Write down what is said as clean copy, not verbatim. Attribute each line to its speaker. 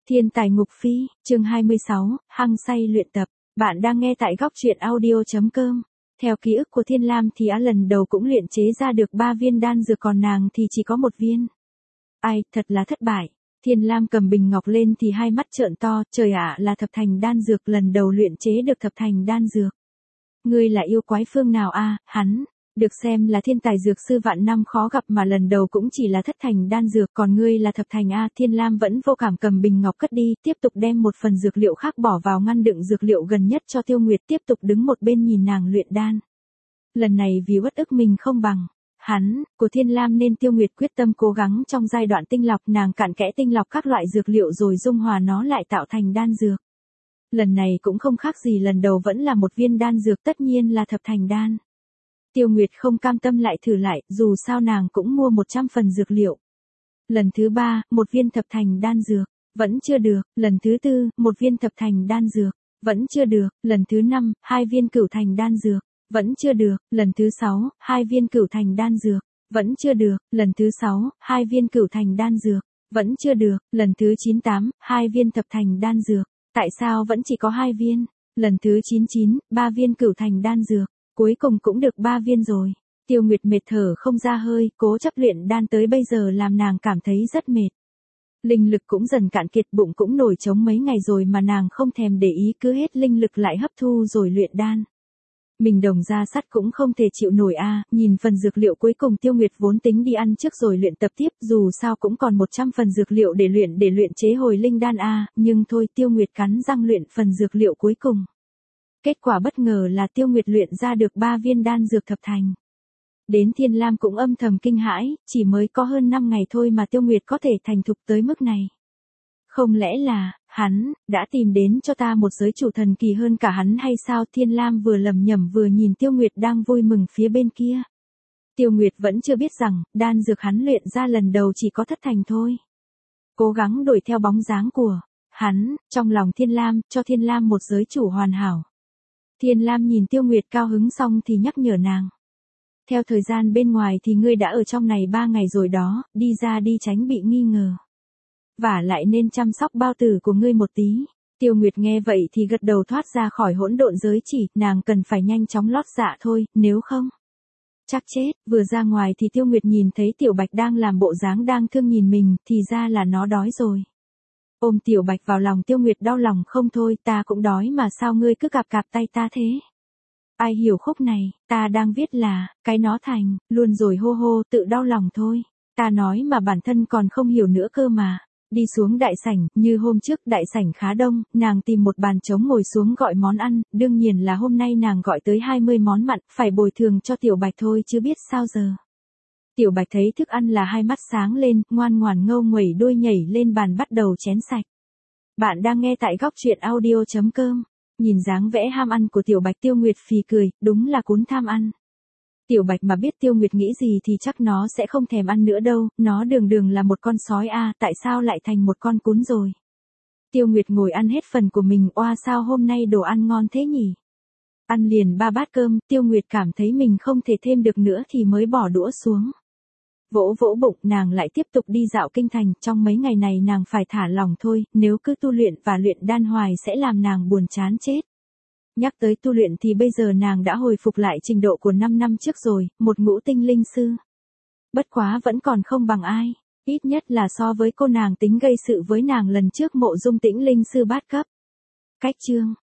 Speaker 1: Thiên tài ngục phi, chương 26, hăng say luyện tập. Bạn đang nghe tại góc truyện audio.com. Theo ký ức của Thiên Lam thì lần đầu cũng luyện chế ra được 3 viên đan dược, còn nàng thì chỉ có 1 viên. Ai, thật là thất bại. Thiên Lam cầm bình ngọc lên thì hai mắt trợn to, trời ạ, là thập thành đan dược, lần đầu luyện chế được thập thành đan dược. Ngươi là yêu quái phương nào a? Hắn được xem là thiên tài dược sư vạn năm khó gặp mà lần đầu cũng chỉ là thất thành đan dược, còn ngươi là thập thành a? Thiên Lam vẫn vô cảm cầm bình ngọc cất đi, tiếp tục đem một phần dược liệu khác bỏ vào ngăn đựng dược liệu gần nhất cho Tiêu Nguyệt, tiếp tục đứng một bên nhìn nàng luyện đan. Lần này vì uất ức mình không bằng hắn của Thiên Lam nên Tiêu Nguyệt quyết tâm cố gắng trong giai đoạn tinh lọc, nàng cặn kẽ tinh lọc các loại dược liệu rồi dung hòa nó lại tạo thành đan dược. Lần này cũng không khác gì lần đầu, vẫn là 1 viên đan dược, tất nhiên là thập thành đan. Tiêu Nguyệt không cam tâm lại thử lại, dù sao nàng cũng mua 100 phần dược liệu. Lần thứ 3, 1 viên thập thành đan dược, vẫn chưa được. Lần thứ 4, 1 viên thập thành đan dược, vẫn chưa được. Lần thứ 5, 2 viên cửu thành đan dược, vẫn chưa được. Lần thứ 6, 2 viên cửu thành đan dược, vẫn chưa được. Lần thứ 6, 2 viên cửu thành đan dược, vẫn chưa được. Lần thứ 98, 2 viên thập thành đan dược. Tại sao vẫn chỉ có 2 viên? Lần thứ 99, 3 viên cửu thành đan dược, cuối cùng cũng được 3 viên rồi. Tiêu Nguyệt mệt thở không ra hơi, cố chấp luyện đan tới bây giờ làm nàng cảm thấy rất mệt. Linh lực cũng dần cạn kiệt, bụng cũng nổi trống mấy ngày rồi mà nàng không thèm để ý, cứ hết linh lực lại hấp thu rồi luyện đan. Mình đồng ra sắt cũng không thể chịu nổi a. Nhìn phần dược liệu cuối cùng, Tiêu Nguyệt vốn tính đi ăn trước rồi luyện tập tiếp, dù sao cũng còn 100 phần dược liệu để luyện chế hồi linh đan a, nhưng thôi, Tiêu Nguyệt cắn răng luyện phần dược liệu cuối cùng. Kết quả bất ngờ là Tiêu Nguyệt luyện ra được 3 viên đan dược thập thành. Đến Thiên Lam cũng âm thầm kinh hãi, chỉ mới có hơn 5 ngày thôi mà Tiêu Nguyệt có thể thành thục tới mức này. Không lẽ là hắn đã tìm đến cho ta một giới chủ thần kỳ hơn cả hắn hay sao? Thiên Lam vừa lẩm nhẩm vừa nhìn Tiêu Nguyệt đang vui mừng phía bên kia. Tiêu Nguyệt vẫn chưa biết rằng, đan dược hắn luyện ra lần đầu chỉ có thất thành thôi. Cố gắng đuổi theo bóng dáng của hắn, trong lòng Thiên Lam, cho Thiên Lam một giới chủ hoàn hảo. Thiên Lam nhìn Tiêu Nguyệt cao hứng xong thì nhắc nhở nàng. Theo thời gian bên ngoài thì ngươi đã ở trong này 3 ngày rồi đó, đi ra đi tránh bị nghi ngờ. Vả lại nên chăm sóc bao tử của ngươi một tí. Tiêu Nguyệt nghe vậy thì gật đầu, thoát ra khỏi hỗn độn giới chỉ, nàng cần phải nhanh chóng lót dạ thôi, nếu không chắc chết. Vừa ra ngoài thì Tiêu Nguyệt nhìn thấy Tiểu Bạch đang làm bộ dáng đang thương nhìn mình, thì ra là nó đói rồi. Ôm Tiểu Bạch vào lòng, Tiêu Nguyệt đau lòng không thôi, ta cũng đói mà sao ngươi cứ cạp cạp tay ta thế? Ai hiểu khúc này, ta đang viết là, cái nó thành, luôn rồi hô hô, tự đau lòng thôi. Ta nói mà bản thân còn không hiểu nữa cơ mà. Đi xuống đại sảnh, như hôm trước đại sảnh khá đông, nàng tìm một bàn trống ngồi xuống gọi món ăn, đương nhiên là hôm nay nàng gọi tới 20 món mặn, phải bồi thường cho Tiểu Bạch thôi chứ biết sao giờ. Tiểu Bạch thấy thức ăn là hai mắt sáng lên, ngoan ngoãn ngâu nguẩy đuôi nhảy lên bàn bắt đầu chén sạch. Bạn đang nghe tại góc truyện audio.com. Nhìn dáng vẽ ham ăn của Tiểu Bạch, Tiêu Nguyệt phì cười, đúng là cún tham ăn. Tiểu Bạch mà biết Tiêu Nguyệt nghĩ gì thì chắc nó sẽ không thèm ăn nữa đâu, nó đường đường là một con sói a, tại sao lại thành một con cún rồi. Tiêu Nguyệt ngồi ăn hết phần của mình, oa sao hôm nay đồ ăn ngon thế nhỉ. Ăn liền 3 bát cơm, Tiêu Nguyệt cảm thấy mình không thể thêm được nữa thì mới bỏ đũa xuống. Vỗ vỗ bụng, nàng lại tiếp tục đi dạo kinh thành, trong mấy ngày này nàng phải thả lỏng thôi, nếu cứ tu luyện và luyện đan hoài sẽ làm nàng buồn chán chết. Nhắc tới tu luyện thì bây giờ nàng đã hồi phục lại trình độ của 5 năm trước rồi, một ngũ tinh linh sư. Bất quá vẫn còn không bằng ai, ít nhất là so với cô nàng tính gây sự với nàng lần trước Mộ Dung Tĩnh linh sư bát cấp. Cách chương